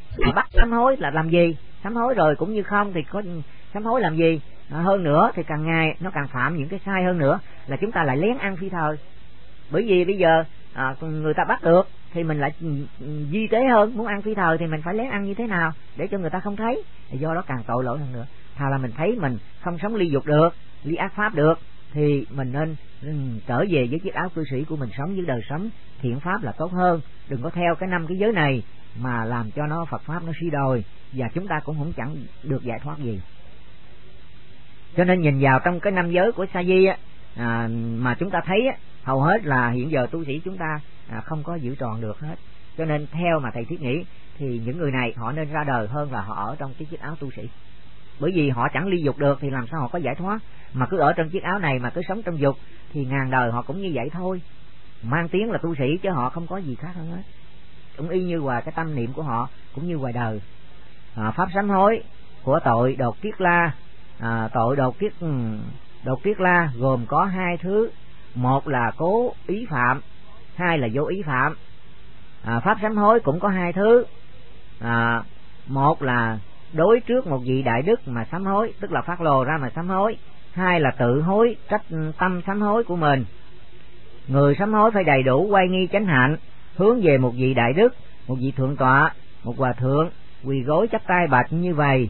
Mà bắt sám hối là làm gì? Sám hối rồi cũng như không thì có sám hối làm gì? Hơn nữa thì càng ngày nó càng phạm những cái sai hơn nữa, là chúng ta lại lén ăn phi thời. Bởi vì bây giờ người ta bắt được thì mình lại di tế hơn, muốn ăn phi thời thì mình phải lén ăn như thế nào để cho người ta không thấy, do đó càng tội lỗi hơn nữa. Thà là mình thấy mình không sống ly dục được, ly ác pháp được, thì mình nên trở về với chiếc áo cư sĩ của mình, sống với đời sống thiện pháp là tốt hơn. Đừng có theo cái 5 cái giới này mà làm cho nó Phật pháp nó suy đồi, và chúng ta cũng không chẳng được giải thoát gì. Cho nên nhìn vào trong cái 5 giới của Sa Di mà chúng ta thấy hầu hết là hiện giờ tu sĩ chúng ta không có giữ tròn được hết. Cho nên theo mà thầy thiết nghĩ thì những người này họ nên ra đời hơn là họ ở trong cái chiếc áo tu sĩ. Bởi vì họ chẳng ly dục được thì làm sao họ có giải thoát, mà cứ ở trong chiếc áo này mà cứ sống trong dục thì ngàn đời họ cũng như vậy thôi, mang tiếng là tu sĩ chứ họ không có gì khác hơn hết, cũng y như là cái tâm niệm của họ cũng như ngoài đời. Pháp sám hối của tội đột kiết la, tội đột kiết la gồm có 2 thứ, một là cố ý phạm, 2 là vô ý phạm. Pháp sám hối cũng có 2 thứ, một là đối trước một vị đại đức mà sám hối, tức là phát lồ ra mà sám hối, 2 là tự hối trách tâm sám hối của mình. Người sám hối phải đầy đủ oai nghi chánh hạnh, hướng về một vị đại đức, một vị thượng tọa, một hòa thượng, quỳ gối chắp tay bạch như vậy: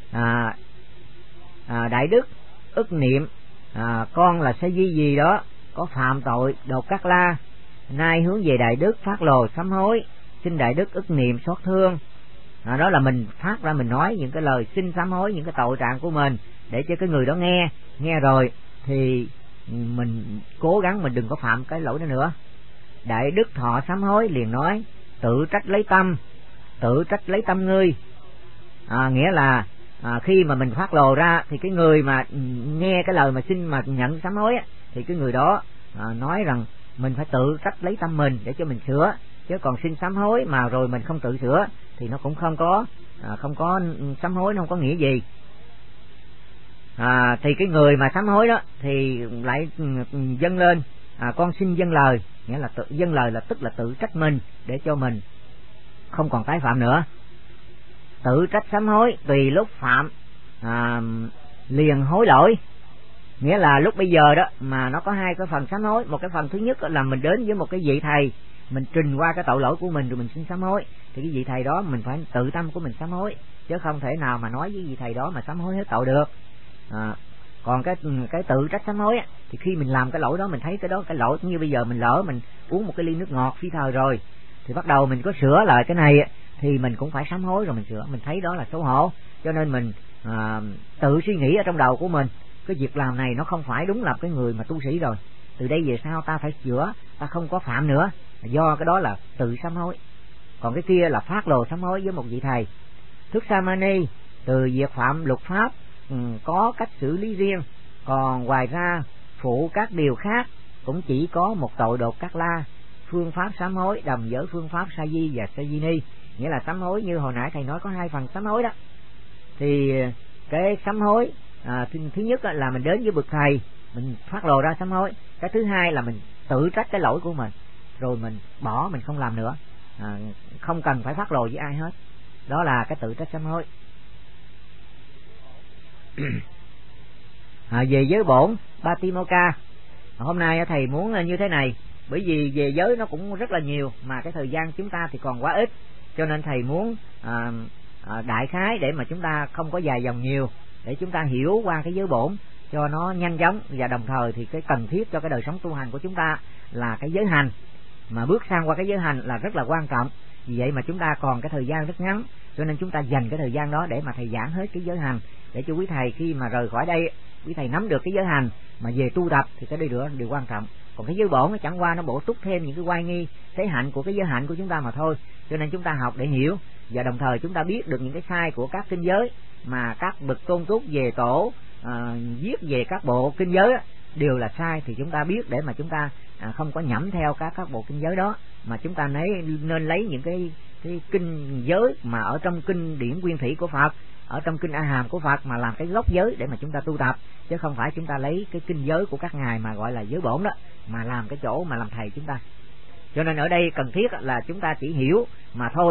đại đức ức niệm con là Sa Di gì đó có phạm tội đột cát la, nay hướng về đại đức phát lồ sám hối, xin đại đức ức niệm xót thương. Đó là mình phát ra, mình nói những cái lời xin sám hối những cái tội trạng của mình để cho cái người đó nghe rồi thì mình cố gắng mình đừng có phạm cái lỗi đó nữa. Đại đức thọ sám hối liền nói: tự trách lấy tâm ngươi. Nghĩa là khi mà mình phát lồ ra thì cái người mà nghe cái lời mà xin mà nhận sám hối thì cái người đó nói rằng mình phải tự trách lấy tâm mình để cho mình sửa, chứ còn xin sám hối mà rồi mình không tự sửa thì nó cũng không có sám hối, nó không có nghĩa gì. Thì cái người mà sám hối đó thì lại dâng lên con xin dâng lời, nghĩa là dâng lời là tức là tự trách mình để cho mình không còn tái phạm nữa. Tự trách sám hối tùy lúc phạm liền hối lỗi, nghĩa là lúc bây giờ đó mà nó có 2 cái phần sám hối. Một cái phần thứ nhất là mình đến với một cái vị thầy, mình trình qua cái tội lỗi của mình rồi mình xin sám hối, thì cái vị thầy đó mình phải tự tâm của mình sám hối, chứ không thể nào mà nói với vị thầy đó mà sám hối hết tội được. Còn cái tự trách sám hối thì khi mình làm cái lỗi đó, mình thấy cái đó cái lỗi, như bây giờ mình lỡ mình uống một cái ly nước ngọt phi thời rồi thì bắt đầu mình có sửa lại cái này thì mình cũng phải sám hối rồi mình sửa. Mình thấy đó là xấu hổ, cho nên mình tự suy nghĩ ở trong đầu của mình cái việc làm này nó không phải đúng là cái người mà tu sĩ rồi, từ đây về sau ta phải sửa, ta không có phạm nữa, do cái đó là tự sám hối. Còn cái kia là phát lồ sám hối với một vị thầy. Thức sa mani từ việc phạm luật pháp có cách xử lý riêng, còn ngoài ra phụ các điều khác cũng chỉ có một tội đột cát la. Phương pháp sám hối đồng với phương pháp Sa Di và Sa Di Ni, nghĩa là sám hối như hồi nãy thầy nói có 2 phần sám hối đó. Thì cái sám hối thứ nhất là mình đến với bậc thầy, mình phát lồ ra sám hối. Cái thứ hai là mình tự trách cái lỗi của mình rồi mình bỏ, mình không làm nữa, không cần phải phát lồ với ai hết. Đó là cái tự trách sám hối. Về giới bổn Patimokkha, hôm nay thầy muốn như thế này, bởi vì về giới nó cũng rất là nhiều mà cái thời gian chúng ta thì còn quá ít, cho nên thầy muốn đại khái để mà chúng ta không có dài dòng nhiều, để chúng ta hiểu qua cái giới bổn cho nó nhanh chóng, và đồng thời thì cái cần thiết cho cái đời sống tu hành của chúng ta là cái giới hành, mà bước sang qua cái giới hành là rất là quan trọng. Vì vậy mà chúng ta còn cái thời gian rất ngắn, cho nên chúng ta dành cái thời gian đó để mà thầy giảng hết cái giới hành, để cho quý thầy khi mà rời khỏi đây quý thầy nắm được cái giới hành mà về tu tập thì cái đây nữa điều quan trọng. Còn cái giới bổn nó chẳng qua nó bổ túc thêm những cái oai nghi thế hạnh của cái giới hạnh của chúng ta mà thôi. Cho nên chúng ta học để hiểu, và đồng thời chúng ta biết được những cái sai của các kinh giới mà các bậc tôn túc về tổ viết về các bộ kinh giới đều là sai, thì chúng ta biết để mà chúng ta không có nhẩm theo các bộ kinh giới đó, mà chúng ta nên lấy những cái kinh giới mà ở trong kinh điển nguyên thủy của Phật, ở trong kinh A Hàm của Phật mà làm cái gốc giới để mà chúng ta tu tập, chứ không phải chúng ta lấy cái kinh giới của các ngài mà gọi là giới bổn đó mà làm cái chỗ mà làm thầy chúng ta. Cho nên ở đây cần thiết là chúng ta chỉ hiểu mà thôi,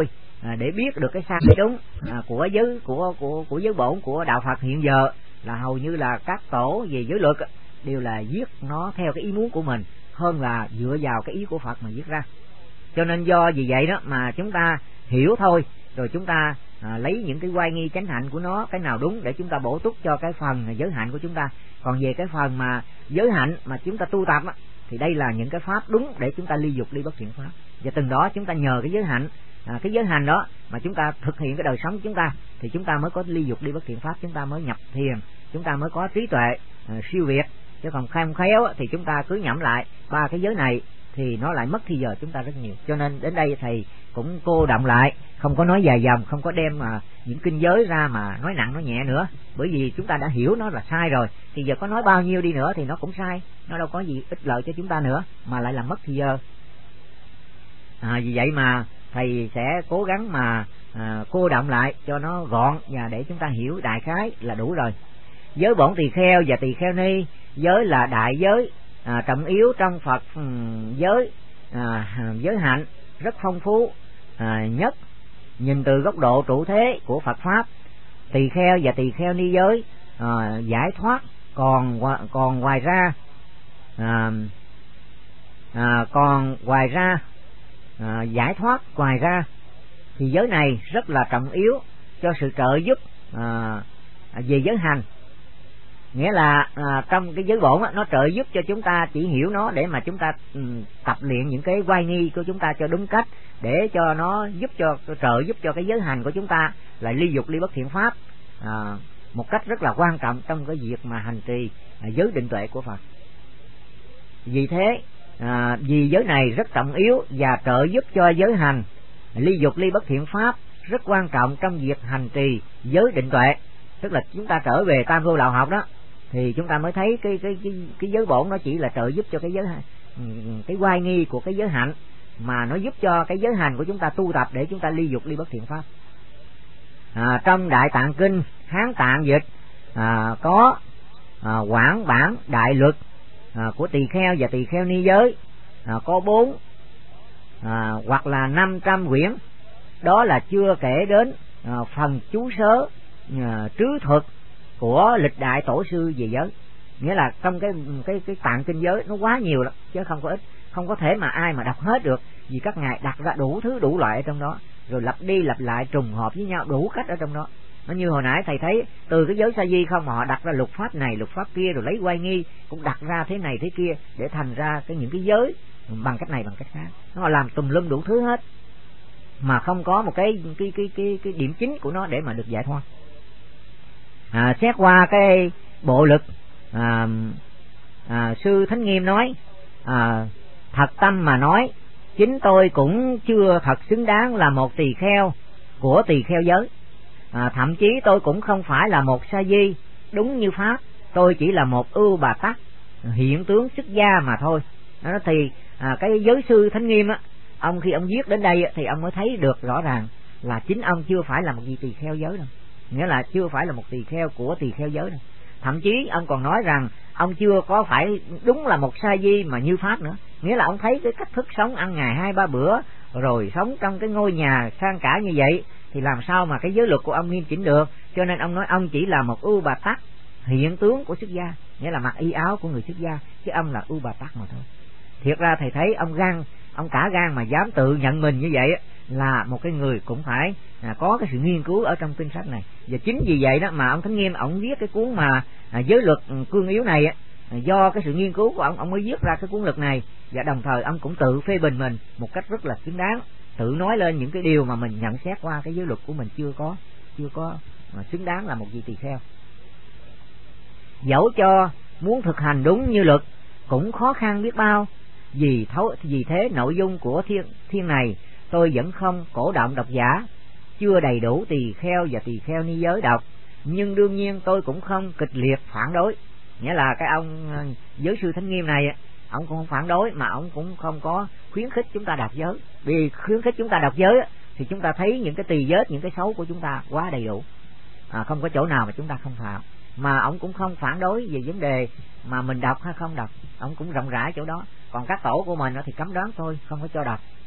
để biết được cái sai cái đúng của giới của giới bổn của đạo Phật hiện giờ, là hầu như là các tổ về giới luật đều là viết nó theo cái ý muốn của mình hơn là dựa vào cái ý của Phật mà viết ra. Cho nên do vì vậy đó mà chúng ta hiểu thôi, rồi chúng ta lấy những cái oai nghi chánh hạnh của nó, cái nào đúng để chúng ta bổ túc cho cái phần giới hạnh của chúng ta. Còn về cái phần mà giới hạnh mà chúng ta tu tập thì đây là những cái pháp đúng để chúng ta ly dục ly bất thiện pháp, và từng đó chúng ta nhờ cái giới hạnh, cái giới hành đó mà chúng ta thực hiện cái đời sống của chúng ta thì chúng ta mới có ly dục ly bất thiện pháp, chúng ta mới nhập thiền, chúng ta mới có trí tuệ siêu việt. Chứ còn không khéo thì chúng ta cứ nhẩm lại ba cái giới này thì nó lại mất thì giờ chúng ta rất nhiều. Cho nên đến đây thầy cũng cô động lại, không có nói dài dòng, không có đem những kinh giới ra mà nói nặng nói nhẹ nữa, bởi vì chúng ta đã hiểu nó là sai rồi, thì giờ có nói bao nhiêu đi nữa thì nó cũng sai, nó đâu có gì ích lợi cho chúng ta nữa mà lại làm mất thì giờ. Vì vậy mà thầy sẽ cố gắng mà cô động lại cho nó gọn và để chúng ta hiểu đại khái là đủ rồi. Giới bổn tỳ kheo và tỳ kheo ni, giới là đại giới trọng yếu trong Phật giới, giới hạnh rất phong phú nhất nhìn từ góc độ trụ thế của Phật pháp. Tỳ kheo và tỳ kheo ni giới giải thoát, còn ngoài ra giải thoát ngoài ra thì giới này rất là trọng yếu cho sự trợ giúp về giới hành. Nghĩa là trong cái giới bổn nó trợ giúp cho chúng ta chỉ hiểu nó để mà chúng ta tập luyện những cái oai nghi của chúng ta cho đúng cách, để cho nó trợ giúp cho cái giới hành của chúng ta là ly dục ly bất thiện pháp một cách rất là quan trọng trong cái việc mà hành trì giới định tuệ của Phật. Vì thế vì giới này rất trọng yếu và trợ giúp cho giới hành ly dục ly bất thiện pháp rất quan trọng trong việc hành trì giới định tuệ. Tức là chúng ta trở về tam vô đạo học đó thì chúng ta mới thấy cái giới bổn nó chỉ là trợ giúp cho cái oai nghi của cái giới hạnh, mà nó giúp cho cái giới hành của chúng ta tu tập để chúng ta ly dục ly bất thiện pháp. Trong Đại Tạng Kinh Hán Tạng dịch có quảng bản đại luật của tỳ kheo và tỳ kheo ni giới có 4 hoặc là 500 quyển. Đó là chưa kể đến phần chú sớ trứ thuật của lịch đại tổ sư về giới. Nghĩa là trong cái tạng kinh giới nó quá nhiều lắm chứ không có ít, không có thể mà ai mà đọc hết được, vì các ngài đặt ra đủ thứ đủ loại ở trong đó, rồi lặp đi lặp lại trùng hợp với nhau đủ cách ở trong đó. Nó như hồi nãy thầy thấy từ cái giới sa di không mà họ đặt ra luật pháp này luật pháp kia, rồi lấy oai nghi cũng đặt ra thế này thế kia để thành ra những cái giới bằng cách này bằng cách khác. Nó làm tùm lum đủ thứ hết mà không có một cái điểm chính của nó để mà được giải thoát. Xét qua cái bộ lực sư Thánh Nghiêm nói thật tâm mà nói, chính tôi cũng chưa thật xứng đáng là một tỳ kheo của tỳ kheo giới. Thậm chí tôi cũng không phải là một sa di đúng như pháp, tôi chỉ là một ưu bà tắc hiện tướng xuất gia mà thôi. Đó thì cái giới sư Thánh Nghiêm ông khi ông viết đến đây thì ông mới thấy được rõ ràng là chính ông chưa phải là một vị tỳ kheo giới đâu, nghĩa là chưa phải là một tỳ kheo của tỳ kheo giới đâu. Thậm chí ông còn nói rằng ông chưa có phải đúng là một sa di mà như pháp nữa, nghĩa là ông thấy cái cách thức sống ăn ngày 2-3 bữa rồi sống trong cái ngôi nhà sang cả như vậy thì làm sao mà cái giới luật của ông nghiêm chỉnh được. Cho nên ông nói ông chỉ là một ưu bà tắc hiện tướng của xuất gia, nghĩa là mặc y áo của người xuất gia, chứ ông là ưu bà tắc mà thôi. Thiệt ra thầy thấy ông cả gan mà dám tự nhận mình như vậy là một cái người cũng phải có cái sự nghiên cứu ở trong kinh sách này. Và chính vì vậy đó mà ông Thánh Nghiêm ông viết cái cuốn mà giới luật cương yếu này do cái sự nghiên cứu của ông mới viết ra cái cuốn luật này, và đồng thời ông cũng tự phê bình mình một cách rất là xứng đáng, tự nói lên những cái điều mà mình nhận xét qua cái giới luật của mình chưa có mà xứng đáng là một vị tỳ kheo. Dẫu cho muốn thực hành đúng như luật cũng khó khăn biết bao, vì thế nội dung của thiên này tôi vẫn không cổ động độc giả chưa đầy đủ tỳ kheo và tỳ kheo ni giới đọc, nhưng đương nhiên tôi cũng không kịch liệt phản đối. Nghĩa là cái ông giới sư Thánh Nghiêm này ông cũng không phản đối, mà ông cũng không có khuyến khích chúng ta đọc giới. Vì khuyến khích chúng ta đọc giới thì chúng ta thấy những cái tỳ vết, những cái xấu của chúng ta quá đầy đủ, không có chỗ nào mà chúng ta không phạm. Mà ông cũng không phản đối về vấn đề mà mình đọc hay không đọc, ông cũng rộng rãi chỗ đó. Còn các tổ của mình thì cấm đoán thôi, không có cho đọc.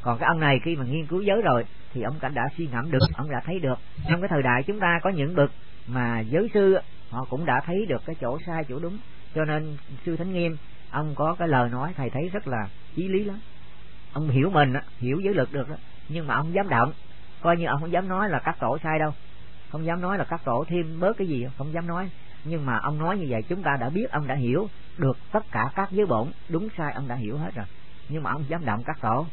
Còn cái ông này khi mà nghiên cứu giới rồi thì ông đã suy ngẫm được, ông đã thấy được. Trong cái thời đại chúng ta có những bậc mà giới sư, họ cũng đã thấy được cái chỗ sai chỗ đúng. Cho nên sư Thánh Nghiêm ông có cái lời nói thầy thấy rất là chí lý lắm. Ông hiểu mình, hiểu giới lực được đó, nhưng mà ông không dám động, coi như ông không dám nói là các tổ sai đâu, không dám nói là các tổ thêm bớt cái gì, không dám nói. Nhưng mà ông nói như vậy chúng ta đã biết, ông đã hiểu được tất cả các giới bổn đúng sai, ông đã hiểu hết rồi, nhưng mà ông không dám động các tổ.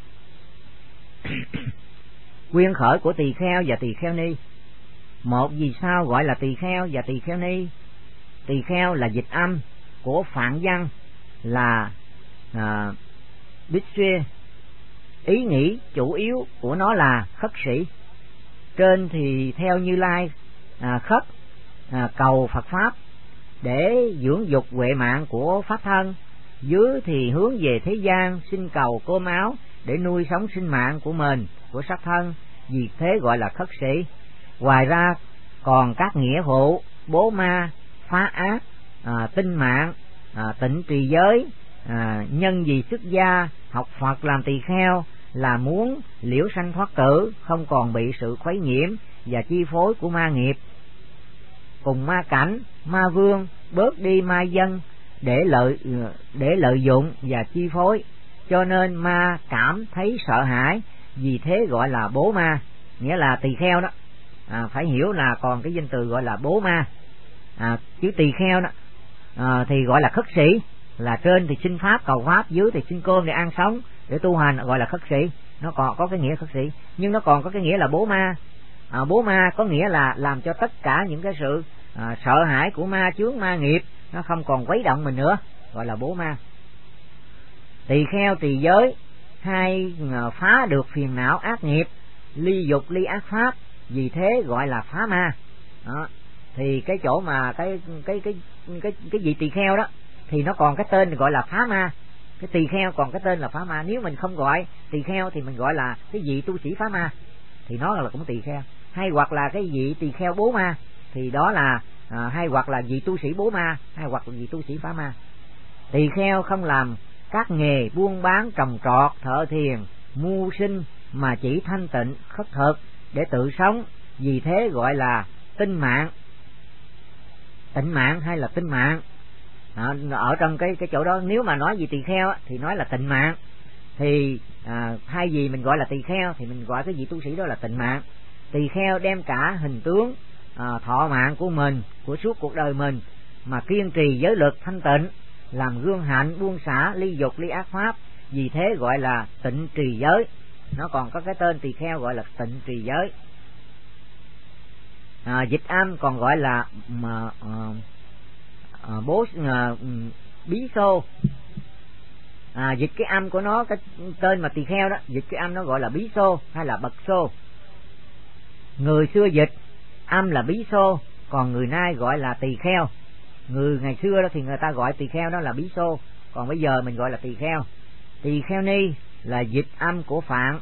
Quyên khởi của tỳ kheo và tỳ kheo ni. Một, vì sao gọi là tỳ kheo và tỳ kheo ni? Tỳ kheo là dịch âm của Phạn văn là Bích. Ý nghĩ chủ yếu của nó là khất sĩ. Trên thì theo Như Lai khất cầu Phật Pháp để dưỡng dục huệ mạng của Pháp thân. Dưới thì hướng về thế gian xin cầu cơm áo để nuôi sống sinh mạng của mình, của sắc thân, vì thế gọi là khất sĩ. Ngoài ra còn các nghĩa vụ bố ma, phá ác, tinh mạng, tịnh trì giới, nhân vì xuất gia, học Phật làm tỳ kheo là muốn liễu sanh thoát tử, không còn bị sự khuấy nhiễm và chi phối của ma nghiệp cùng ma cảnh, ma vương, bớt đi ma dân để lợi dụng và chi phối. Cho nên ma cảm thấy sợ hãi, vì thế gọi là bố ma, nghĩa là tỳ kheo đó. Phải hiểu là còn cái danh từ gọi là bố ma, chứ tỳ kheo đó thì gọi là khất sĩ, là trên thì xin pháp cầu pháp, dưới thì xin cơm để ăn sống, để tu hành, gọi là khất sĩ. Nó còn có cái nghĩa khất sĩ, nhưng nó còn có cái nghĩa là bố ma. Bố ma có nghĩa là làm cho tất cả những cái sự sợ hãi của ma chướng, ma nghiệp nó không còn quấy động mình nữa, gọi là bố ma. Tỳ kheo tỳ giới, hai phá được phiền não ác nghiệp, ly dục ly ác pháp, vì thế gọi là phá ma. Đó. Thì cái chỗ mà cái vị tỳ kheo đó thì nó còn cái tên gọi là phá ma. Cái tỳ kheo còn cái tên là phá ma. Nếu mình không gọi tỳ kheo thì mình gọi là cái vị tu sĩ phá ma, thì nó là cũng tỳ kheo. Hay hoặc là cái vị tỳ kheo bố ma, thì đó là hay hoặc là vị tu sĩ bố ma, hay hoặc là vị tu sĩ phá ma. Tỳ kheo không làm các nghề buôn bán, trồng trọt, thợ thiền, mưu sinh, mà chỉ thanh tịnh khất thực để tự sống, vì thế gọi là tinh mạng, tịnh mạng hay là tinh mạng. Ở trong cái chỗ đó nếu mà nói gì tỳ kheo thì nói là tịnh mạng, thì thay vì mình gọi là tỳ kheo thì mình gọi cái vị tu sĩ đó là tịnh mạng. Tỳ kheo đem cả hình tướng thọ mạng của mình, của suốt cuộc đời mình mà kiên trì giới luật thanh tịnh, làm gương hạnh, buông xả ly dục ly ác pháp, vì thế gọi là tịnh trì giới. Nó còn có cái tên tỳ kheo gọi là tịnh trì giới. Dịch âm còn gọi là bí xô. Dịch cái âm của nó, cái tên mà tỳ kheo đó, dịch cái âm nó gọi là bí xô hay là bậc xô. Người xưa dịch âm là bí xô, còn người nay gọi là tỳ kheo. Người ngày xưa đó thì người ta gọi tỳ kheo đó là bí xô, còn bây giờ mình gọi là tỳ kheo. Tỳ kheo ni là dịch âm của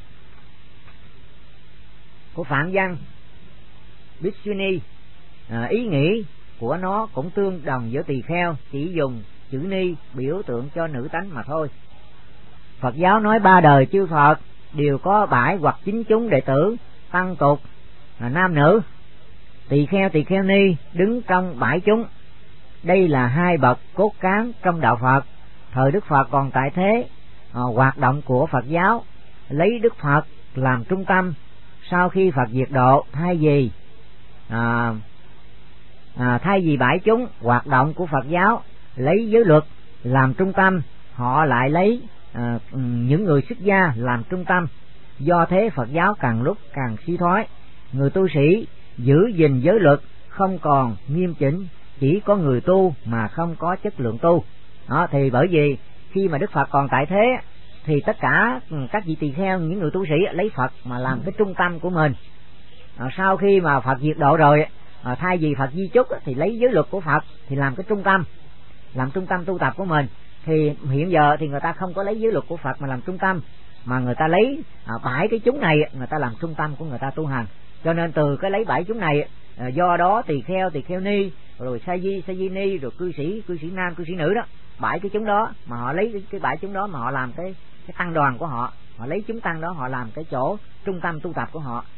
Phạn văn Bích. Ý nghĩ của nó cũng tương đồng với tỳ kheo, chỉ dùng chữ ni biểu tượng cho nữ tánh mà thôi. Phật giáo nói ba đời chư Phật đều có 7 hoặc 9 chúng đệ tử tăng tục nam nữ. Tỳ kheo ni đứng trong 7 chúng. Đây là 2 bậc cốt cán trong đạo Phật. Thời Đức Phật còn tại thế, hoạt động của Phật giáo lấy Đức Phật làm trung tâm. Sau khi Phật diệt độ, thay vì 7 chúng hoạt động của Phật giáo lấy giới luật làm trung tâm, họ lại lấy những người xuất gia làm trung tâm. Do thế Phật giáo càng lúc càng suy thoái. Người tu sĩ giữ gìn giới luật không còn nghiêm chỉnh, chỉ có người tu mà không có chất lượng tu. Đó, thì bởi vì khi mà Đức Phật còn tại thế thì tất cả các vị tỳ kheo, những người tu sĩ lấy Phật mà làm cái trung tâm của mình. Sau khi mà Phật diệt độ rồi, thay vì Phật di chúc thì lấy giới luật của Phật thì làm cái trung tâm, làm trung tâm tu tập của mình. Thì hiện giờ thì người ta không có lấy giới luật của Phật mà làm trung tâm, mà người ta lấy 7 cái chúng này người ta làm trung tâm của người ta tu hành. Cho nên từ cái lấy 7 chúng này, do đó tỳ kheo ni, rồi sa di ni, rồi cư sĩ nam, cư sĩ nữ đó, 7 cái chúng đó mà họ lấy cái 7 chúng đó mà họ làm cái tăng đoàn của họ, họ lấy chúng tăng đó họ làm cái chỗ trung tâm tu tập của họ,